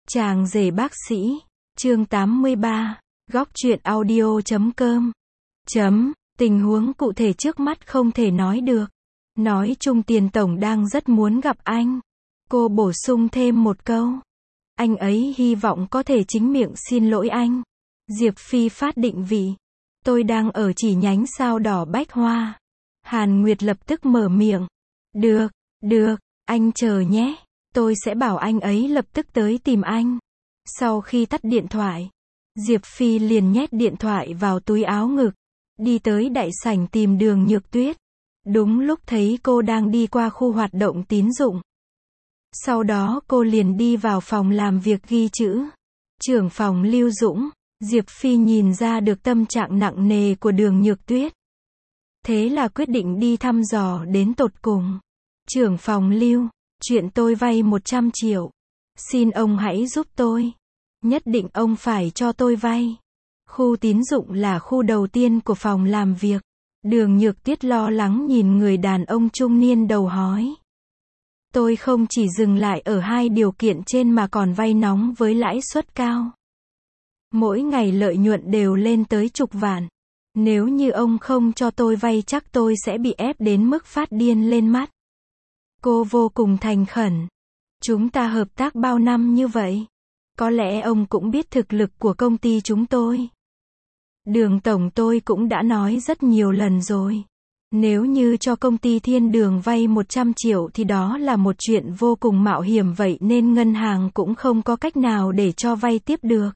Chàng rể bác sĩ, chương 83, góc truyện audio.com. Tình huống cụ thể trước mắt không thể nói được. Nói chung Tiền Tổng đang rất muốn gặp anh. Cô bổ sung thêm một câu. Anh ấy hy vọng có thể chính miệng xin lỗi anh. Diệp Phi phát định vị. Tôi đang ở chỉ nhánh Sao Đỏ Bách Hoa. Hàn Nguyệt lập tức mở miệng. Được, anh chờ nhé. Tôi sẽ bảo anh ấy lập tức tới tìm anh. Sau khi tắt điện thoại, Diệp Phi liền nhét điện thoại vào túi áo ngực, đi tới đại sảnh tìm Đường Nhược Tuyết. Đúng lúc thấy cô đang đi qua khu hoạt động tín dụng. Sau đó cô liền đi vào phòng làm việc ghi chữ. Trưởng phòng Lưu Dũng. Diệp Phi nhìn ra được tâm trạng nặng nề của Đường Nhược Tuyết. Thế là quyết định đi thăm dò đến tột cùng. Trưởng phòng Lưu, chuyện tôi vay 100 triệu. Xin ông hãy giúp tôi. Nhất định ông phải cho tôi vay. Khu tín dụng là khu đầu tiên của phòng làm việc. Đường Nhược Tuyết lo lắng nhìn người đàn ông trung niên đầu hói. Tôi không chỉ dừng lại ở hai điều kiện trên mà còn vay nóng với lãi suất cao. Mỗi ngày lợi nhuận đều lên tới chục vạn. Nếu như ông không cho tôi vay chắc tôi sẽ bị ép đến mức phát điên lên mắt. Cô vô cùng thành khẩn. Chúng ta hợp tác bao năm như vậy. Có lẽ ông cũng biết thực lực của công ty chúng tôi. Đường Tổng tôi cũng đã nói rất nhiều lần rồi. Nếu như cho công ty Thiên Đường vay 100 triệu thì đó là một chuyện vô cùng mạo hiểm vậy nên ngân hàng cũng không có cách nào để cho vay tiếp được.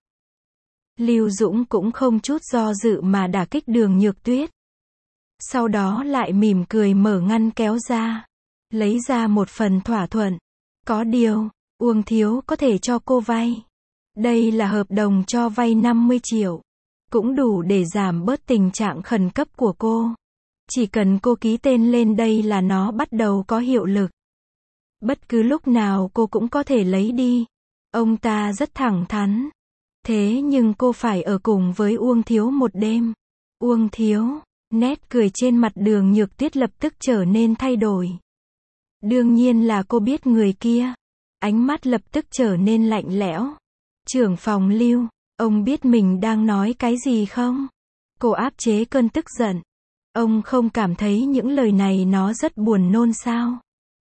Lưu Dũng cũng không chút do dự mà đả kích Đường Nhược Tuyết. Sau đó lại mỉm cười mở ngăn kéo ra. Lấy ra một phần thỏa thuận. Có điều, Uông Thiếu có thể cho cô vay. Đây là hợp đồng cho vay 50 triệu. Cũng đủ để giảm bớt tình trạng khẩn cấp của cô. Chỉ cần cô ký tên lên đây là nó bắt đầu có hiệu lực. Bất cứ lúc nào cô cũng có thể lấy đi. Ông ta rất thẳng thắn. Thế nhưng cô phải ở cùng với Uông Thiếu một đêm. Uông Thiếu, nét cười trên mặt Đường Nhược Tuyết lập tức trở nên thay đổi. Đương nhiên là cô biết người kia. Ánh mắt lập tức trở nên lạnh lẽo. Trưởng phòng Lưu, ông biết mình đang nói cái gì không? Cô áp chế cơn tức giận. Ông không cảm thấy những lời này nó rất buồn nôn sao?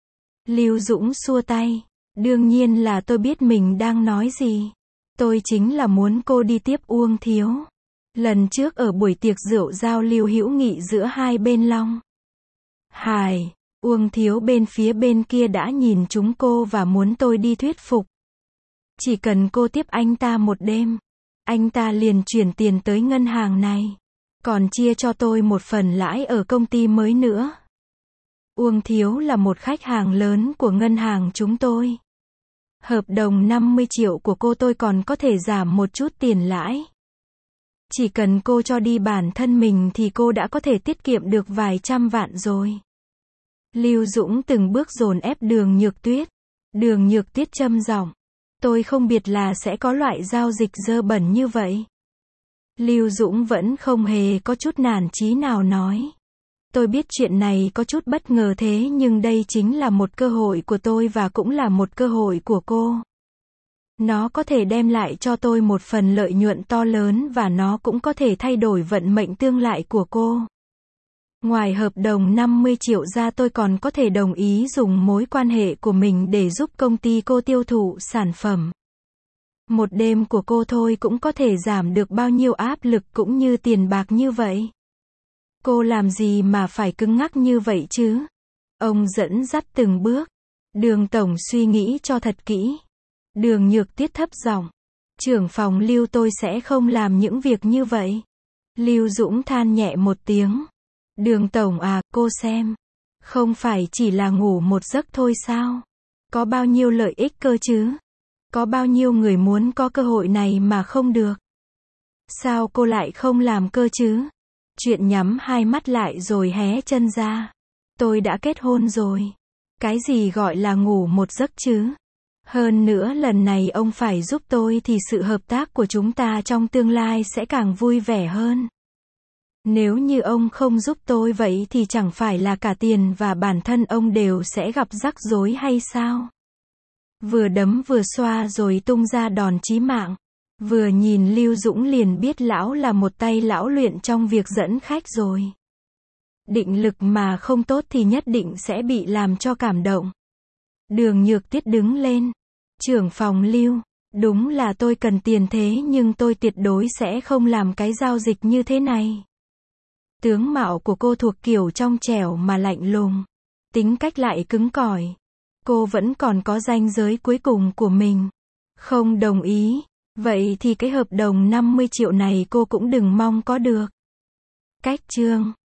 Lưu Dũng xua tay. Đương nhiên là tôi biết mình đang nói gì. Tôi chính là muốn cô đi tiếp Uông Thiếu. Lần trước ở buổi tiệc rượu giao lưu hữu nghị giữa hai bên Long Hải, Uông Thiếu bên phía bên kia đã nhìn chúng cô và muốn tôi đi thuyết phục. Chỉ cần cô tiếp anh ta một đêm, anh ta liền chuyển tiền tới ngân hàng này. Còn chia cho tôi một phần lãi ở công ty mới nữa. Uông Thiếu là một khách hàng lớn của ngân hàng chúng tôi. Hợp đồng 50 triệu của cô tôi còn có thể giảm một chút tiền lãi. Chỉ cần cô cho đi bản thân mình thì cô đã có thể tiết kiệm được vài trăm vạn rồi. Lưu Dũng từng bước dồn ép Đường Nhược Tuyết. Đường Nhược Tuyết trầm giọng. Tôi không biết là sẽ có loại giao dịch dơ bẩn như vậy. Lưu Dũng vẫn không hề có chút nản chí nào nói. Tôi biết chuyện này có chút bất ngờ thế nhưng đây chính là một cơ hội của tôi và cũng là một cơ hội của cô. Nó có thể đem lại cho tôi một phần lợi nhuận to lớn và nó cũng có thể thay đổi vận mệnh tương lai của cô. Ngoài hợp đồng 50 triệu ra tôi còn có thể đồng ý dùng mối quan hệ của mình để giúp công ty cô tiêu thụ sản phẩm. Một đêm của cô thôi cũng có thể giảm được bao nhiêu áp lực cũng như tiền bạc như vậy. Cô làm gì mà phải cứng ngắc như vậy chứ? Ông dẫn dắt từng bước. Đường Tổng suy nghĩ cho thật kỹ. Đường Nhược Tuyết thấp giọng. Trưởng phòng Lưu tôi sẽ không làm những việc như vậy. Lưu Dũng than nhẹ một tiếng. Đường Tổng à, cô xem. Không phải chỉ là ngủ một giấc thôi sao? Có bao nhiêu lợi ích cơ chứ? Có bao nhiêu người muốn có cơ hội này mà không được? Sao cô lại không làm cơ chứ? Chuyện nhắm hai mắt lại rồi hé chân ra. Tôi đã kết hôn rồi. Cái gì gọi là ngủ một giấc chứ? Hơn nữa lần này ông phải giúp tôi thì sự hợp tác của chúng ta trong tương lai sẽ càng vui vẻ hơn. Nếu như ông không giúp tôi vậy thì chẳng phải là cả tiền và bản thân ông đều sẽ gặp rắc rối hay sao? Vừa đấm vừa xoa rồi tung ra đòn chí mạng. Vừa nhìn Lưu Dũng liền biết lão là một tay lão luyện trong việc dẫn khách rồi. Định lực mà không tốt thì nhất định sẽ bị làm cho cảm động. Đường Nhược Tiết đứng lên. Trưởng phòng Lưu, đúng là tôi cần tiền thế nhưng tôi tuyệt đối sẽ không làm cái giao dịch như thế này. Tướng mạo của cô thuộc kiểu trong trẻo mà lạnh lùng. Tính cách lại cứng cỏi. Cô vẫn còn có ranh giới cuối cùng của mình. Không đồng ý. Vậy thì cái hợp đồng 50 triệu này cô cũng đừng mong có được. Cách chương